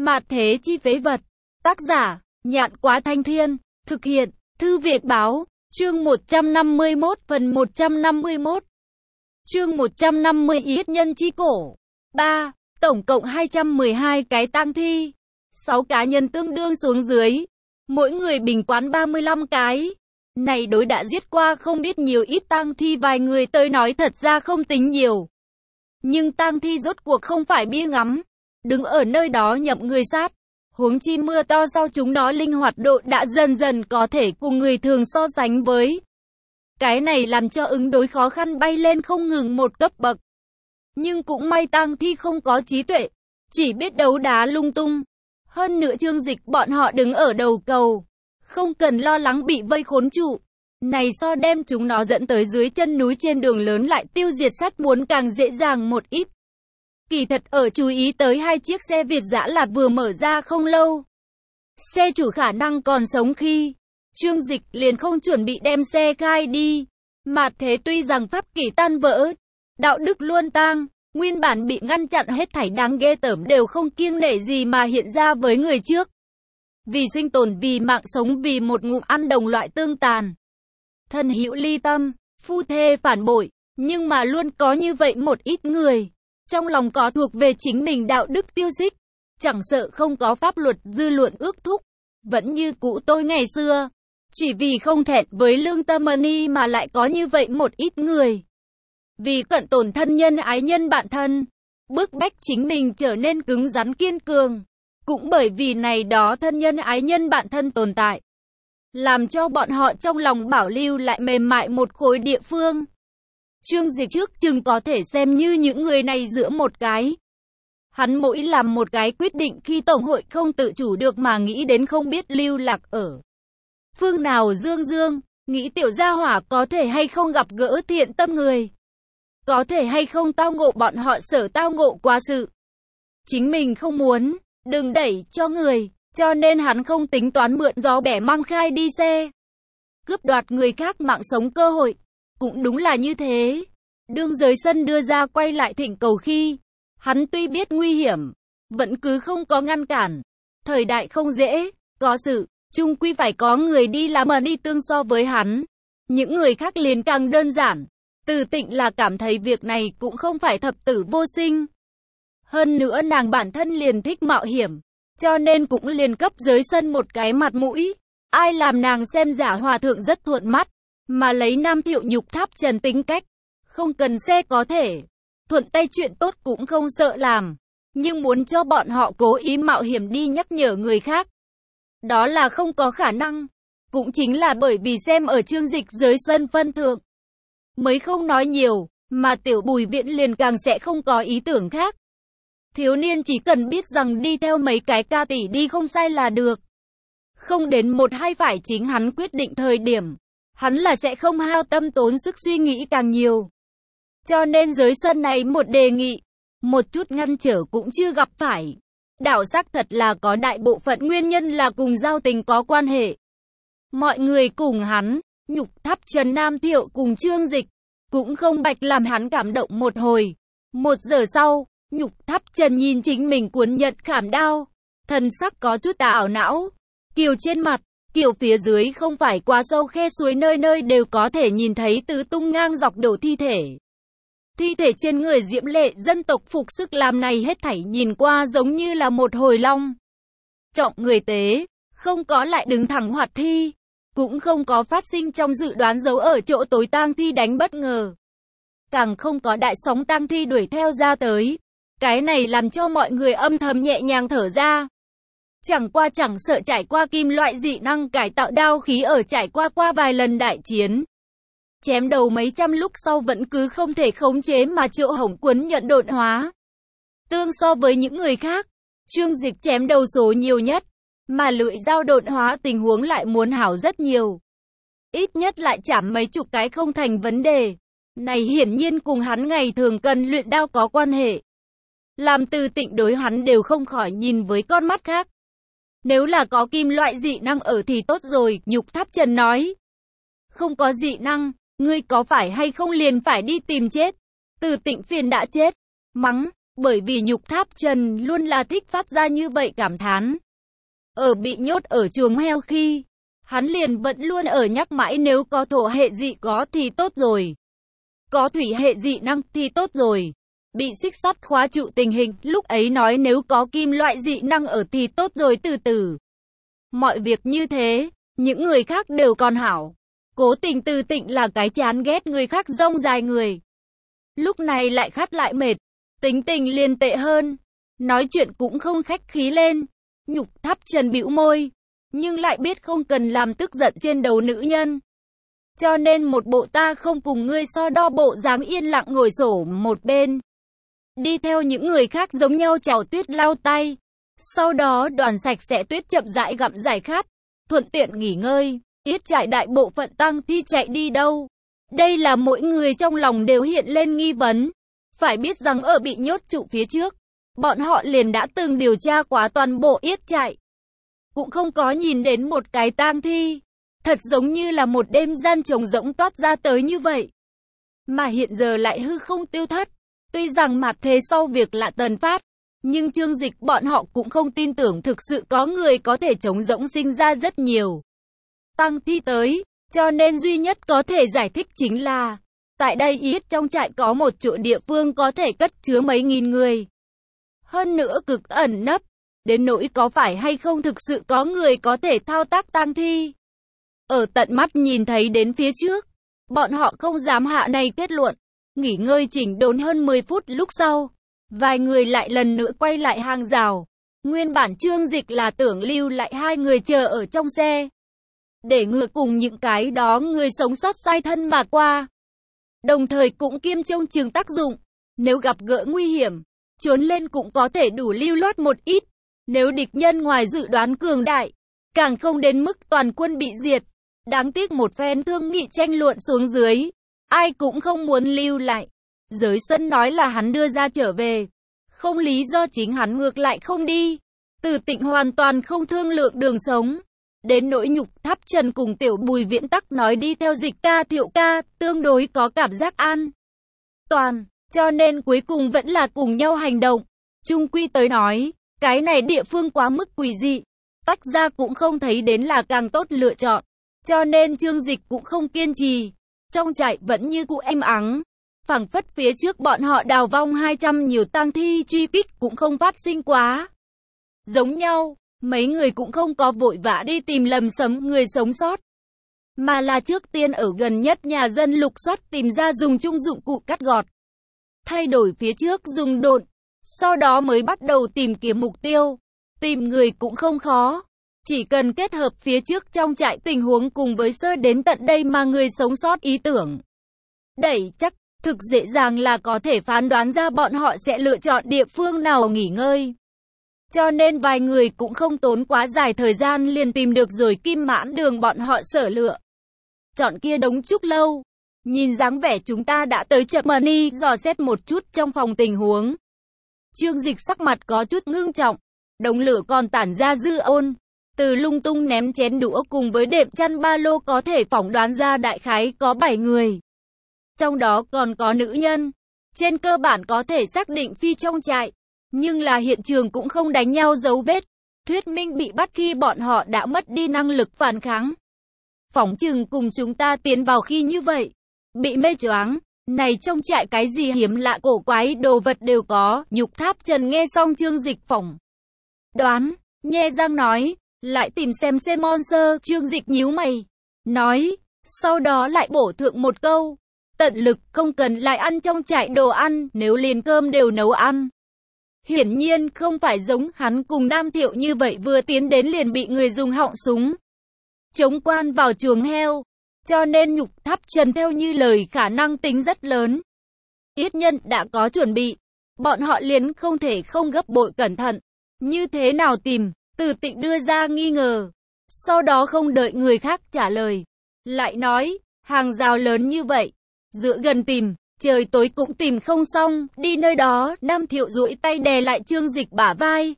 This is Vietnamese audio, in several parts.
Mạt thế chi phế vật. Tác giả, Nhạn Quá Thanh Thiên. Thực hiện, Thư Việt Báo. Chương 151 phần 151. Chương 150 Yết nhân chi cổ. 3. Tổng cộng 212 cái tang thi. 6 cá nhân tương đương xuống dưới. Mỗi người bình quán 35 cái. Này đối đã giết qua không biết nhiều ít tang thi vài người tới nói thật ra không tính nhiều. Nhưng tang thi rốt cuộc không phải bia ngắm. Đứng ở nơi đó nhậm người sát. Huống chi mưa to sau chúng nó linh hoạt độ đã dần dần có thể cùng người thường so sánh với. Cái này làm cho ứng đối khó khăn bay lên không ngừng một cấp bậc. Nhưng cũng may tang thi không có trí tuệ, chỉ biết đấu đá lung tung. Hơn nữa Trương Dịch bọn họ đứng ở đầu cầu, không cần lo lắng bị vây khốn trụ. Này so đem chúng nó dẫn tới dưới chân núi trên đường lớn lại tiêu diệt sát muốn càng dễ dàng một ít. Kỳ thật ở chú ý tới hai chiếc xe Việt dã là vừa mở ra không lâu. Xe chủ khả năng còn sống khi Trương Dịch liền không chuẩn bị đem xe khai đi. Mạt thế tuy rằng pháp kỷ tan vỡ, đạo đức luôn tang, nguyên bản bị ngăn chặn hết thảy đáng ghê tởm đều không kiêng nể gì mà hiện ra với người trước. Vì sinh tồn, vì mạng sống, vì một ngụm ăn đồng loại tương tàn. Thân hữu ly tâm, phu thê phản bội, nhưng mà luôn có như vậy một ít người. Trong lòng có thuộc về chính mình đạo đức tiêu xích, chẳng sợ không có pháp luật dư luận ước thúc, vẫn như cụ tôi ngày xưa. Chỉ vì không thẹn với lương tâm mà lại có như vậy một ít người. Vì cận tổn thân nhân ái nhân bạn thân, bức bách chính mình trở nên cứng rắn kiên cường. Cũng bởi vì này đó thân nhân ái nhân bạn thân tồn tại, làm cho bọn họ trong lòng bảo lưu lại mềm mại một khối địa phương. Trương Dịch trước chừng có thể xem như những người này giữa một cái. Hắn mỗi làm một cái quyết định khi tổng hội không tự chủ được mà nghĩ đến không biết lưu lạc ở phương nào dương, nghĩ tiểu gia hỏa có thể hay không gặp gỡ thiện tâm người. Có thể hay không tao ngộ bọn họ sở tao ngộ quá sự. Chính mình không muốn, đừng đẩy cho người, cho nên hắn không tính toán mượn gió bẻ măng khai đi xe. Cướp đoạt người khác mạng sống cơ hội. Cũng đúng là như thế. Đương giới sân đưa ra quay lại thỉnh cầu khi, hắn tuy biết nguy hiểm, vẫn cứ không có ngăn cản. Thời đại không dễ, có sự, chung quy phải có người đi làm mà đi tương so với hắn. Những người khác liền càng đơn giản. Từ Tịnh là cảm thấy việc này cũng không phải thập tử vô sinh. Hơn nữa nàng bản thân liền thích mạo hiểm, cho nên cũng liền cấp giới sân một cái mặt mũi. Ai làm nàng xem giả hòa thượng rất thuận mắt, mà lấy Nam Thiệu Nhục Tháp Trần tính cách, không cần xe có thể, thuận tay chuyện tốt cũng không sợ làm, nhưng muốn cho bọn họ cố ý mạo hiểm đi nhắc nhở người khác, đó là không có khả năng. Cũng chính là bởi vì xem ở Trương Dịch giới sân phân thượng, mới không nói nhiều, mà Tiểu Bùi Viện liền càng sẽ không có ý tưởng khác. Thiếu niên chỉ cần biết rằng đi theo mấy cái ca tỷ đi không sai là được. Không đến một hai phải chính hắn quyết định thời điểm, hắn là sẽ không hao tâm tốn sức suy nghĩ càng nhiều. Cho nên giới sân này một đề nghị, một chút ngăn trở cũng chưa gặp phải. Đảo xác thật là có đại bộ phận nguyên nhân là cùng giao tình có quan hệ. Mọi người cùng hắn, Nhục Tháp Trần Nam Thiệu cùng Trương Dịch, cũng không bạch làm hắn cảm động một hồi. 1 giờ sau, Nhục Tháp Trần nhìn chính mình cuốn nhận khảm đao, thần sắc có chút ảo não, kiều trên mặt, kiều phía dưới không phải quá sâu khe suối nơi nơi đều có thể nhìn thấy tứ tung ngang dọc đổ thi thể. Thi thể trên người diễm lệ dân tộc phục sức làm này hết thảy nhìn qua giống như là một hồi long. Trọng người tế, không có lại đứng thẳng hoạt thi, cũng không có phát sinh trong dự đoán giấu ở chỗ tối tang thi đánh bất ngờ. Càng không có đại sóng tang thi đuổi theo ra tới. Cái này làm cho mọi người âm thầm nhẹ nhàng thở ra. Chẳng qua chẳng sợ trải qua kim loại dị năng cải tạo đao khí ở trải qua vài lần đại chiến. Chém đầu mấy trăm lúc sau vẫn cứ không thể khống chế mà chỗ hổng cuốn nhận độn hóa. Tương so với những người khác, Trương Dịch chém đầu số nhiều nhất, mà lưỡi dao độn hóa tình huống lại muốn hảo rất nhiều. Ít nhất lại chảm mấy chục cái không thành vấn đề. Này hiển nhiên cùng hắn ngày thường cần luyện đao có quan hệ. Làm Từ Tịnh đối hắn đều không khỏi nhìn với con mắt khác. Nếu là có kim loại dị năng ở thì tốt rồi, Nhục Tháp Trần nói. Không có dị năng, ngươi có phải hay không liền phải đi tìm chết. Từ Tịnh phiền đã chết, mắng, Bởi vì Nhục Tháp Trần luôn là thích phát ra như vậy cảm thán. Ở bị nhốt ở chuồng heo khi, hắn liền vẫn luôn ở nhắc mãi nếu có thổ hệ dị có thì tốt rồi. Có thủy hệ dị năng thì tốt rồi. Bị xích sắt khóa trụ tình hình, lúc ấy nói nếu có kim loại dị năng ở thì tốt rồi từ từ. Mọi việc như thế, những người khác đều còn hảo. Cố Tình Từ Tịnh là cái chán ghét người khác rông dài người. Lúc này lại khát lại mệt, tính tình liền tệ hơn. Nói chuyện cũng không khách khí lên. Nhục Tháp Trần bĩu môi, nhưng lại biết không cần làm tức giận trên đầu nữ nhân. Cho nên một bộ ta không cùng ngươi so đo bộ dáng yên lặng ngồi xổm một bên. Đi theo những người khác giống nhau chào tuyết lau tay. Sau đó đoàn sạch sẽ tuyết chậm rãi gặm giải khát, thuận tiện nghỉ ngơi. Yết Trại đại bộ phận tang thi chạy đi đâu? Đây là mỗi người trong lòng đều hiện lên nghi vấn. Phải biết rằng ở bị nhốt trụ phía trước, bọn họ liền đã từng điều tra quá toàn bộ Yết Trại. Cũng không có nhìn đến một cái tang thi. Thật giống như là một đêm gian trống rỗng toát ra tới như vậy. Mà hiện giờ lại hư không tiêu thất. Tuy rằng mặt thế sau việc lạ tần phát, nhưng Trương Dịch bọn họ cũng không tin tưởng thực sự có người có thể trống rỗng sinh ra rất nhiều tang thi tới, cho nên duy nhất có thể giải thích chính là tại đây ít trong trại có một chỗ địa phương có thể cất chứa mấy nghìn người. Hơn nữa cực ẩn nấp, đến nỗi có phải hay không thực sự có người có thể thao tác tang thi. Ở tận mắt nhìn thấy đến phía trước, bọn họ không dám hạ này kết luận. Nghỉ ngơi chỉnh đốn hơn 10 phút lúc sau, vài người lại lần nữa quay lại hàng rào. Nguyên bản Trương Dịch là tưởng lưu lại hai người chờ ở trong xe, để ngừa cùng những cái đó người sống sót sai thân mà qua. Đồng thời cũng kiêm trông chừng tác dụng, nếu gặp gỡ nguy hiểm, trốn lên cũng có thể đủ lưu loát một ít. Nếu địch nhân ngoài dự đoán cường đại, càng không đến mức toàn quân bị diệt. Đáng tiếc một phen thương nghị tranh luận xuống dưới, ai cũng không muốn lưu lại. Giới sân nói là hắn đưa ra trở về, không lý do chính hắn ngược lại không đi. Từ Tịnh hoàn toàn không thương lượng đường sống. Đến nỗi Nhục Tháp Trần cùng Tiểu Bùi Viễn Tắc nói đi theo Dịch ca Thiệu ca, tương đối có cảm giác an toàn, cho nên cuối cùng vẫn là cùng nhau hành động. Chung quy tới nói, cái này địa phương quá mức quỷ dị, tách ra cũng không thấy đến là càng tốt lựa chọn. Cho nên Trương Dịch cũng không kiên trì. Trong trại vẫn như cũ êm ắng, phảng phất phía trước bọn họ đào vong 200 nhiều tang thi truy kích cũng không phát sinh quá. Giống nhau, mấy người cũng không có vội vã đi tìm lầm sấm người sống sót, mà là trước tiên ở gần nhất nhà dân lục soát tìm ra dùng chung dụng cụ cắt gọt. Thay đổi phía trước dùng độn, sau đó mới bắt đầu tìm kiếm mục tiêu. Tìm người cũng không khó. Chỉ cần kết hợp phía trước trong trại tình huống cùng với sơ đến tận đây mà người sống sót ý tưởng đẩy chắc, thực dễ dàng là có thể phán đoán ra bọn họ sẽ lựa chọn địa phương nào nghỉ ngơi. Cho nên vài người cũng không tốn quá dài thời gian liền tìm được rồi Kim Mãn Đường bọn họ sở lựa chọn kia đống trúc lâu. Nhìn dáng vẻ chúng ta đã tới chậm mà đi dò xét một chút trong phòng tình huống. Trương Dịch sắc mặt có chút ngưng trọng, đống lửa còn tản ra dư ôn. Từ lung tung ném chén đũa cùng với đệm chăn ba lô có thể phỏng đoán ra đại khái có 7 người. Trong đó còn có nữ nhân. Trên cơ bản có thể xác định phi trong trại. Nhưng là hiện trường cũng không đánh nhau dấu vết. Thuyết minh bị bắt khi bọn họ đã mất đi năng lực phản kháng. Phỏng chừng cùng chúng ta tiến vào khi như vậy. Bị mê choáng. Này trong trại cái gì hiếm lạ cổ quái đồ vật đều có. Nhục Tháp Trần nghe xong Trương Dịch phỏng đoán, nhe răng nói. Lại tìm xem monster. Trương Dịch nhíu mày, nói, sau đó lại bổ thượng một câu. Tận lực không cần lại ăn trong trại đồ ăn, nếu liền cơm đều nấu ăn. Hiển nhiên không phải giống hắn cùng Nam Thiệu như vậy vừa tiến đến liền bị người dùng họng súng chống quan vào chuồng heo. Cho nên Nhục Tháp Trần theo như lời khả năng tính rất lớn. Ít nhân đã có chuẩn bị, bọn họ liền không thể không gấp bội cẩn thận. Như thế nào tìm? Từ Tịnh đưa ra nghi ngờ. Sau đó không đợi người khác trả lời, lại nói, hàng rào lớn như vậy, dựa gần tìm, trời tối cũng tìm không xong, đi nơi đó. Nam Thiệu duỗi tay đè lại Trương Dịch bả vai.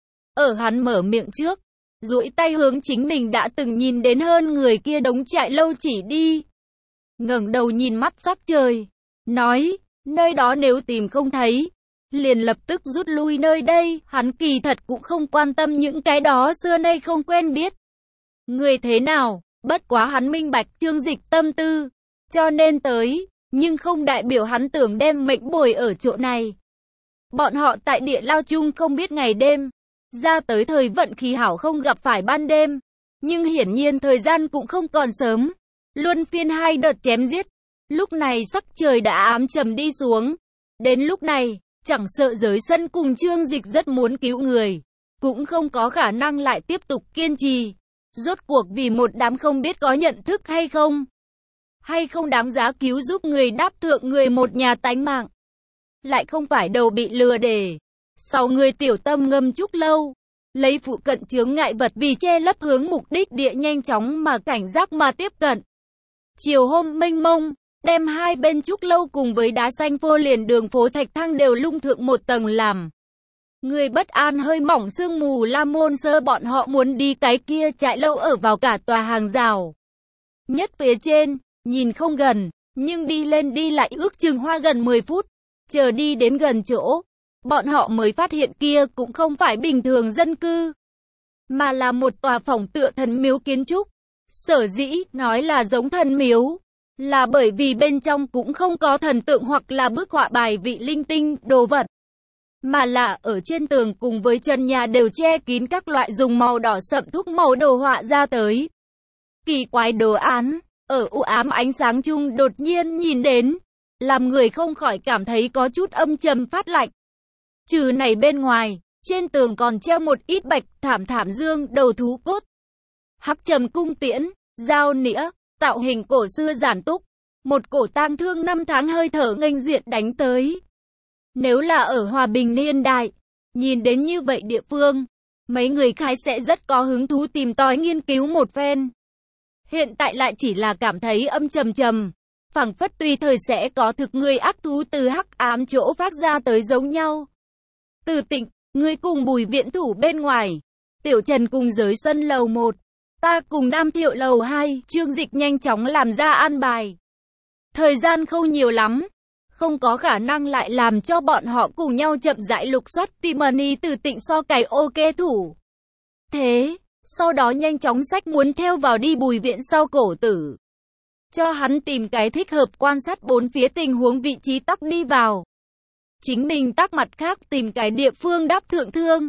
Ở hắn mở miệng trước, duỗi tay hướng chính mình đã từng nhìn đến hơn người kia đống trại lâu chỉ đi. Ngẩng đầu nhìn mắt sắc trời, nói, nơi đó nếu tìm không thấy, liền lập tức rút lui nơi đây, hắn kỳ thật cũng không quan tâm những cái đó xưa nay không quen biết. Người thế nào, bất quá hắn minh bạch Trương Dịch tâm tư, cho nên tới, nhưng không đại biểu hắn tưởng đem mệnh bồi ở chỗ này. Bọn họ tại địa lao chung không biết ngày đêm, ra tới thời vận khí hảo không gặp phải ban đêm, nhưng hiển nhiên thời gian cũng không còn sớm, luân phiên hai đợt chém giết. Lúc này sắc trời đã ám trầm đi xuống, đến lúc này, chẳng sợ giới sân cùng Trương Dịch rất muốn cứu người, cũng không có khả năng lại tiếp tục kiên trì. Rốt cuộc vì một đám không biết có nhận thức hay không đáng giá cứu giúp người đáp thượng người một nhà tánh mạng. Lại không phải đầu bị lừa để. Sau người tiểu tâm ngâm Trúc Lâu, lấy phụ cận chướng ngại vật vì che lấp hướng mục đích địa nhanh chóng mà cảnh giác mà tiếp cận. Chiều hôm mênh mông, đem hai bên Trúc Lâu cùng với đá xanh phô liền đường phố thạch thang đều lung thượng một tầng làm. Người bất an hơi mỏng sương mù La Môn Sơ bọn họ muốn đi cái kia trại lâu ở vào cả tòa hàng rào. Nhất phía trên, nhìn không gần, nhưng đi lên đi lại ước chừng hoa gần 10 phút. Chờ đi đến gần chỗ, bọn họ mới phát hiện kia cũng không phải bình thường dân cư, mà là một tòa phỏng tựa thần miếu kiến trúc. Sở dĩ nói là giống thần miếu, là bởi vì bên trong cũng không có thần tượng hoặc là bức họa bài vị linh tinh, đồ vật, mà là ở trên tường cùng với trần nhà đều che kín các loại dùng màu đỏ sậm thuốc màu đồ họa ra tới. Kỳ quái đồ án, ở u ám ánh sáng chung đột nhiên nhìn đến, làm người không khỏi cảm thấy có chút âm trầm phát lạnh. Trừ này bên ngoài, trên tường còn treo một ít bạch thảm dương đầu thú cốt. Hắc trầm cung tiễn, dao nĩa, tạo hình cổ xưa giản túc. Một cổ tang thương năm tháng hơi thở nghênh diện đánh tới. Nếu là ở hòa bình niên đại, nhìn đến như vậy địa phương, mấy người khai sẽ rất có hứng thú tìm tòi nghiên cứu một phen. Hiện tại lại chỉ là cảm thấy âm trầm, phảng phất tùy thời sẽ có thực người ác thú từ hắc ám chỗ phát ra tới giống nhau. Từ Tịnh, ngươi cùng Bùi viện thủ bên ngoài, Tiểu Trần cùng giới sân lầu 1, ta cùng Nam Thiệu lầu 2, Trương Dịch nhanh chóng làm ra an bài. Thời gian không nhiều lắm, không có khả năng lại làm cho bọn họ cùng nhau chậm rãi lục soát Timony Từ Tịnh so cày ok thủ. Thế, sau đó nhanh chóng xách muốn theo vào đi Bùi viện sau cổ tử. Cho hắn tìm cái thích hợp quan sát bốn phía tình huống vị trí tắc đi vào. Chính mình tắc mặt khác tìm cái địa phương đáp thượng thương.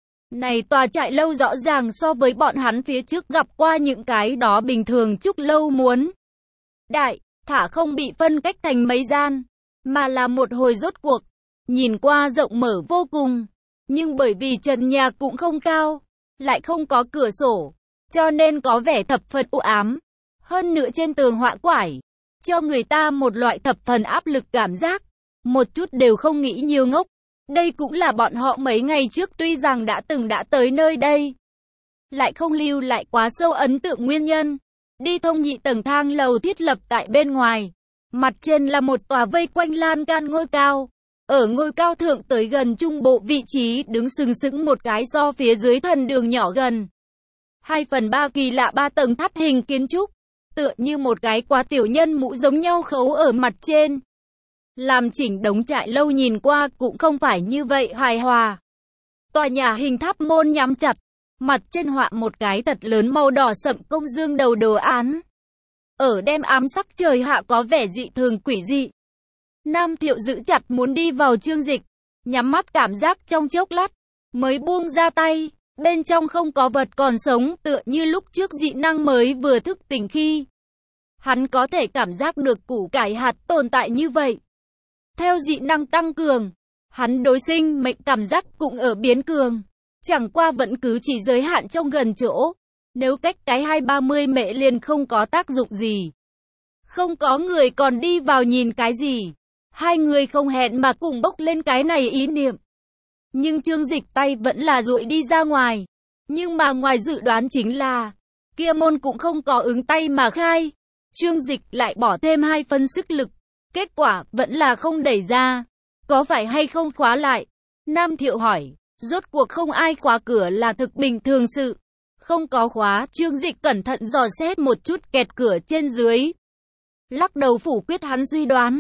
Này tòa trại lâu rõ ràng so với bọn hắn phía trước gặp qua những cái đó bình thường Trúc Lâu muốn. Đại, thả không bị phân cách thành mấy gian, mà là một hồi rốt cuộc. Nhìn qua rộng mở vô cùng, nhưng bởi vì trần nhà cũng không cao, lại không có cửa sổ, cho nên có vẻ thập phần u ám. Hơn nữa trên tường họa quải, cho người ta một loại thập phần áp lực cảm giác, một chút đều không nghĩ nhiều ngốc. Đây cũng là bọn họ mấy ngày trước tuy rằng đã tới nơi đây, lại không lưu lại quá sâu ấn tượng nguyên nhân. Đi thông nhị tầng thang lầu thiết lập tại bên ngoài, mặt trên là một tòa vây quanh lan can ngôi cao. Ở ngôi cao thượng tới gần trung bộ vị trí đứng sừng sững một cái so phía dưới thần đường nhỏ gần 2/3 kỳ lạ 3 tầng tháp hình kiến trúc, tựa như một cái quá tiểu nhân mũ giống nhau khấu ở mặt trên. Làm chỉnh đống trại lâu nhìn qua cũng không phải như vậy hài hòa. Tòa nhà hình tháp môn nhắm chặt, mặt trên họa một cái thật lớn màu đỏ sậm công dương đầu đồ án. Ở đêm ám sắc trời hạ có vẻ dị thường quỷ dị. Nam Thiệu giữ chặt muốn đi vào Trương Dịch, nhắm mắt cảm giác trong chốc lát, mới buông ra tay, bên trong không có vật còn sống tựa như lúc trước dị năng mới vừa thức tỉnh khi. Hắn có thể cảm giác được củ cải hạt tồn tại như vậy. Theo dị năng tăng cường, hắn đối sinh mệnh cảm giác cũng ở biến cường, chẳng qua vẫn cứ chỉ giới hạn trong gần chỗ, nếu cách cái 20-30 mệ liền không có tác dụng gì. Không có người còn đi vào nhìn cái gì. Hai người không hẹn mà cùng bốc lên cái này ý niệm. Nhưng Trương Dịch tay vẫn là duỗi đi ra ngoài. Nhưng mà ngoài dự đoán chính là, kia môn cũng không có ứng tay mà khai. Trương Dịch lại bỏ thêm 2 phân sức lực. Kết quả vẫn là không đẩy ra. Có phải hay không khóa lại? Nam Thiệu hỏi. Rốt cuộc không ai khóa cửa là thực bình thường sự. Không có khóa, Trương Dịch cẩn thận dò xét một chút kẹt cửa trên dưới. Lắc đầu phủ quyết hắn suy đoán.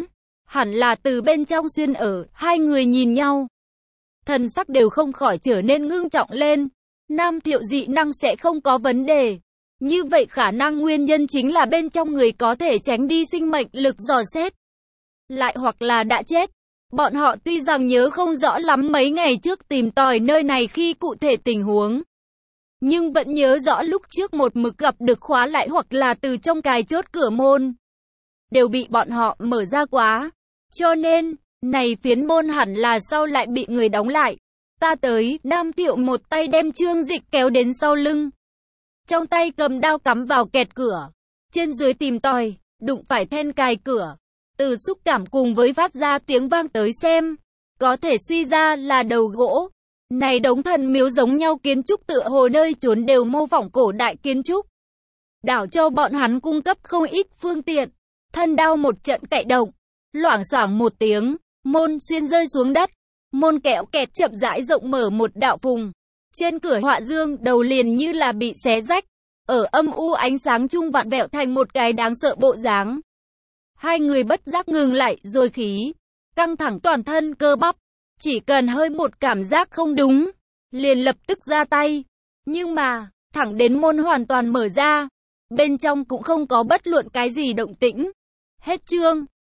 hẳn là từ bên trong xuyên ở. Hai người nhìn nhau, thần sắc đều không khỏi trở nên ngưng trọng lên. Nam Thiệu dị năng sẽ không có vấn đề. Như vậy khả năng nguyên nhân chính là bên trong người có thể tránh đi sinh mệnh lực dò xét. Lại hoặc là đã chết. Bọn họ tuy rằng nhớ không rõ lắm mấy ngày trước tìm tòi nơi này khi cụ thể tình huống, nhưng vẫn nhớ rõ lúc trước một mực gặp được khóa lại hoặc là từ trong cài chốt cửa môn, đều bị bọn họ mở ra quá. Cho nên, này phiến môn hẳn là sau lại bị người đóng lại. Ta tới, Nam Thiệu một tay đem Trương Dịch kéo đến sau lưng. Trong tay cầm đao cắm vào kẹt cửa. Trên dưới tìm tòi, đụng phải then cài cửa. Từ xúc cảm cùng với phát ra tiếng vang tới xem, có thể suy ra là đầu gỗ. Này đống thần miếu giống nhau kiến trúc tựa hồ nơi trốn đều mô phỏng cổ đại kiến trúc. Đảo cho bọn hắn cung cấp không ít phương tiện. Thân đao một trận cạy động. Loảng xoảng một tiếng, môn xuyên rơi xuống đất. Môn kẽo kẹt chậm rãi rộng mở một đạo phùng. Trên cửa họa dương đầu liền như là bị xé rách. Ở âm u ánh sáng trung vặn vẹo thành một cái đáng sợ bộ dáng. Hai người bất giác ngừng lại rồi khí. Căng thẳng toàn thân cơ bắp. Chỉ cần hơi một cảm giác không đúng. Liền lập tức ra tay. Nhưng mà, thẳng đến môn hoàn toàn mở ra. Bên trong cũng không có bất luận cái gì động tĩnh. Hết chương.